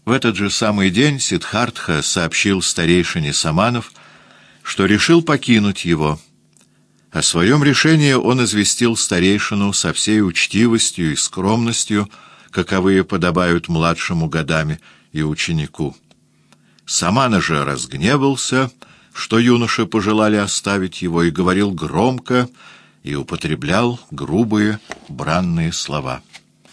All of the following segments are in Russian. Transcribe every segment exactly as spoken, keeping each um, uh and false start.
В этот же самый день Сиддхартха сообщил старейшине саманов, что решил покинуть его. О своем решении он известил старейшину со всей учтивостью и скромностью, каковые подобают младшему годами и ученику. Самана же разгневался, что юноши пожелали оставить его, и говорил громко, и употреблял грубые бранные слова.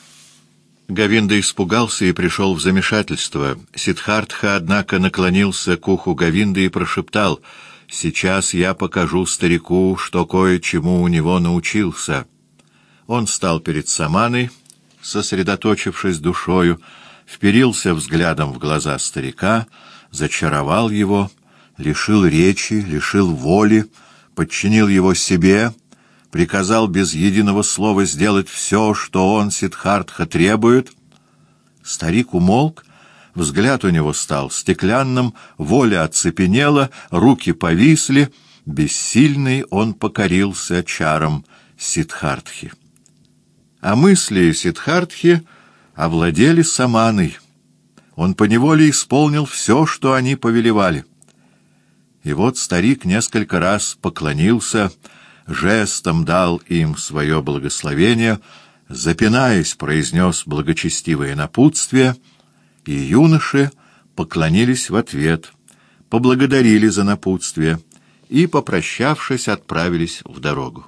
Говинда испугался и пришел в замешательство. Сиддхартха, однако, наклонился к уху Говинды и прошептал: «Сейчас я покажу старику, что кое-чему у него научился». Он стал перед Саманой, сосредоточившись душою, вперился взглядом в глаза старика, зачаровал его, лишил речи, лишил воли, подчинил его себе, приказал без единого слова сделать все, что он, Сиддхартха, требует. Старик умолк, взгляд у него стал стеклянным, воля оцепенела, руки повисли, бессильный он покорился чарам Сиддхартхи. А мысли Сиддхартхи овладели Саманой. Он поневоле исполнил все, что они повелевали. И вот старик несколько раз поклонился, жестом дал им свое благословение, запинаясь, произнес благочестивое напутствие, и юноши поклонились в ответ, поблагодарили за напутствие и, попрощавшись, отправились в дорогу.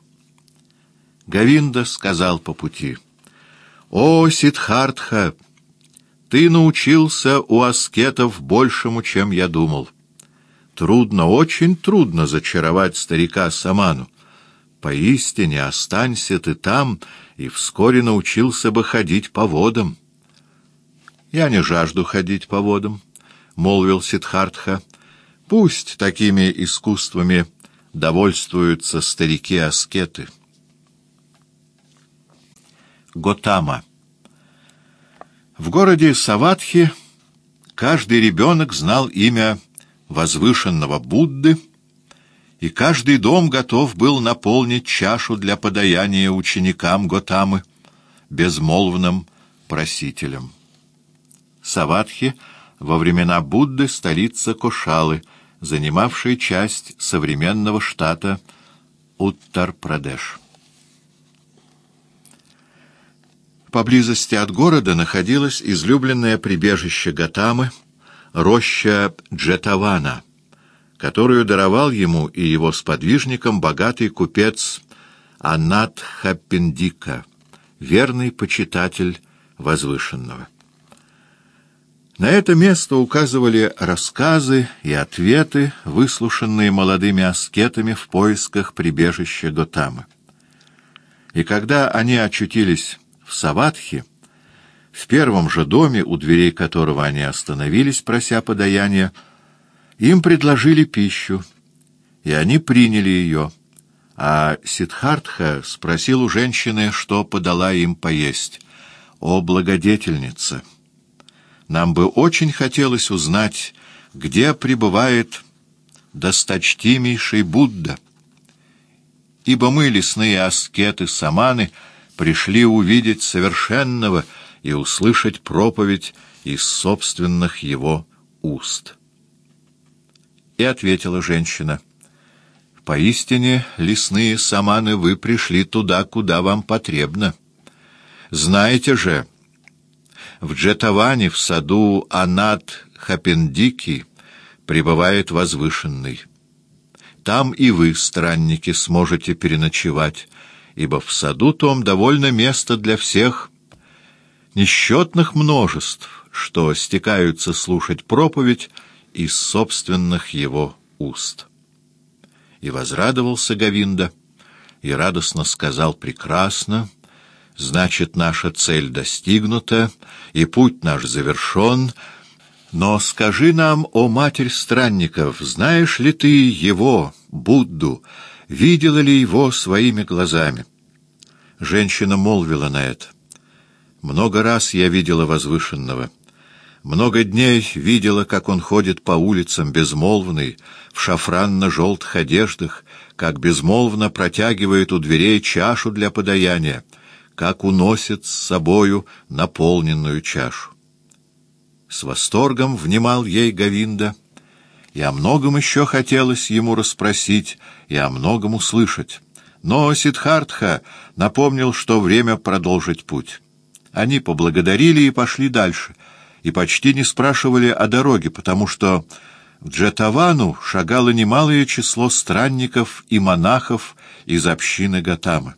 Говинда сказал по пути: «О, Сиддхартха, ты научился у аскетов большему, чем я думал. Трудно, очень трудно зачаровать старика Саману. Поистине, останься ты там, и вскоре научился бы ходить по водам». «Я не жажду ходить по водам», — молвил Сиддхартха. «Пусть такими искусствами довольствуются старики-аскеты». Готама. В городе Саватхи каждый ребенок знал имя возвышенного Будды, и каждый дом готов был наполнить чашу для подаяния ученикам Готамы, безмолвным просителям. Саватхи во времена Будды — столица Кошалы, занимавшей часть современного штата Уттар-Прадеш. Поблизости от города находилось излюбленное прибежище Готамы, роща Джетавана, которую даровал ему и его сподвижникам богатый купец Анатхапиндика, верный почитатель возвышенного. На это место указывали рассказы и ответы, выслушанные молодыми аскетами в поисках прибежища Готамы. И когда они очутились в Саватхи, в первом же доме, у дверей которого они остановились, прося подаяния, им предложили пищу, и они приняли ее, а Сиддхартха спросил у женщины, что подала им поесть. «О, благодетельница! Нам бы очень хотелось узнать, где пребывает досточтимейший Будда, ибо мы, лесные аскеты-саманы, пришли увидеть совершенного и услышать проповедь из собственных его уст». И ответила женщина: «Поистине, лесные саманы, вы пришли туда, куда вам потребно. Знаете же, в Джетаване, в саду Анатхапиндики, пребывает возвышенный. Там и вы, странники, сможете переночевать, ибо в саду том довольно места для всех несчетных множеств, что стекаются слушать проповедь из собственных его уст». И возрадовался Говинда, и радостно сказал: «Прекрасно, значит, наша цель достигнута, и путь наш завершен. Но скажи нам, о Матерь странников, знаешь ли ты его, Будду, видела ли его своими глазами?» Женщина молвила на это: «Много раз я видела возвышенного. Много дней видела, как он ходит по улицам безмолвный, в шафранно-желтых одеждах, как безмолвно протягивает у дверей чашу для подаяния, как уносит с собою наполненную чашу. С восторгом внимал ей Говинда, и о многом еще хотелось ему расспросить, и о многом услышать. Но Сиддхартха напомнил, что время продолжить путь. Они поблагодарили и пошли дальше, и почти не спрашивали о дороге, потому что в Джетавану шагало немалое число странников и монахов из общины Гатамы.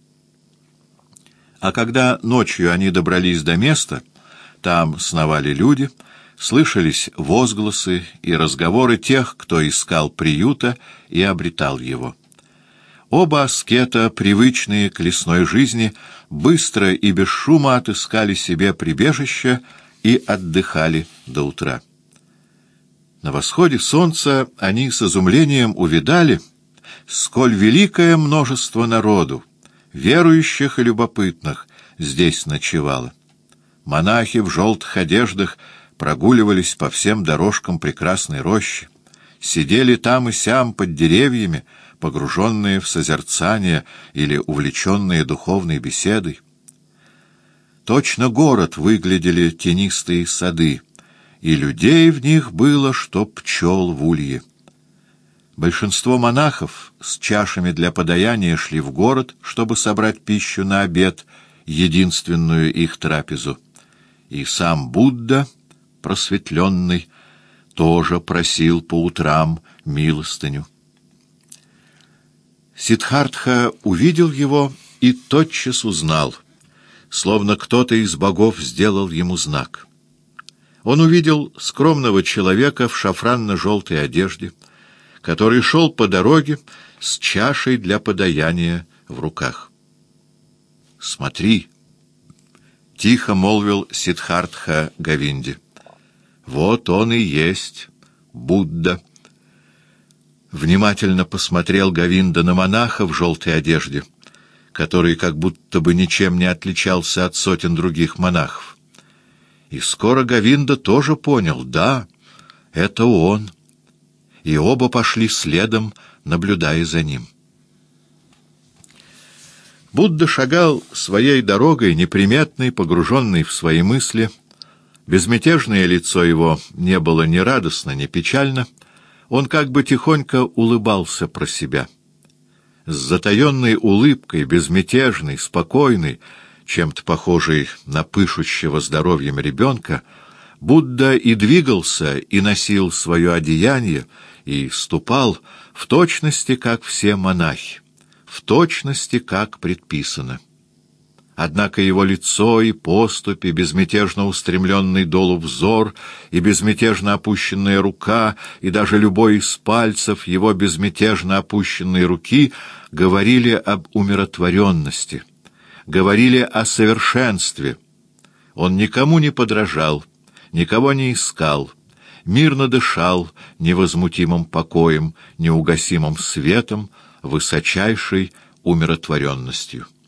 А когда ночью они добрались до места, там сновали люди, слышались возгласы и разговоры тех, кто искал приюта и обретал его. Оба аскета, привычные к лесной жизни, быстро и без шума отыскали себе прибежище и отдыхали до утра. На восходе солнца они с изумлением увидали, сколь великое множество народу, верующих и любопытных, здесь ночевало. Монахи в желтых одеждах прогуливались по всем дорожкам прекрасной рощи, сидели там и сям под деревьями, погруженные в созерцание или увлеченные духовной беседой. Точно город выглядели тенистые сады, и людей в них было, что пчел в улье. Большинство монахов с чашами для подаяния шли в город, чтобы собрать пищу на обед, единственную их трапезу. И сам Будда, просветленный, тоже просил по утрам милостыню. Сиддхартха увидел его и тотчас узнал, словно кто-то из богов сделал ему знак. Он увидел скромного человека в шафранно-желтой одежде, который шел по дороге с чашей для подаяния в руках. «Смотри!» — тихо молвил Сиддхартха Говинде. «Вот он и есть Будда». Внимательно посмотрел Говинда на монаха в желтой одежде, который как будто бы ничем не отличался от сотен других монахов. И скоро Говинда тоже понял, да, это он, и оба пошли следом, наблюдая за ним. Будда шагал своей дорогой, неприметный, погруженный в свои мысли. Безмятежное лицо его не было ни радостно, ни печально. Он как бы тихонько улыбался про себя. С затаенной улыбкой, безмятежный, спокойный, чем-то похожий на пышущего здоровьем ребенка, Будда и двигался, и носил свое одеяние, и ступал в точности, как все монахи, в точности, как предписано. Однако его лицо и поступи, безмятежно устремленный долу взор, и безмятежно опущенная рука, и даже любой из пальцев его безмятежно опущенной руки говорили об умиротворенности, говорили о совершенстве. Он никому не подражал, никого не искал, мирно дышал невозмутимым покоем, неугасимым светом, высочайшей умиротворенностью.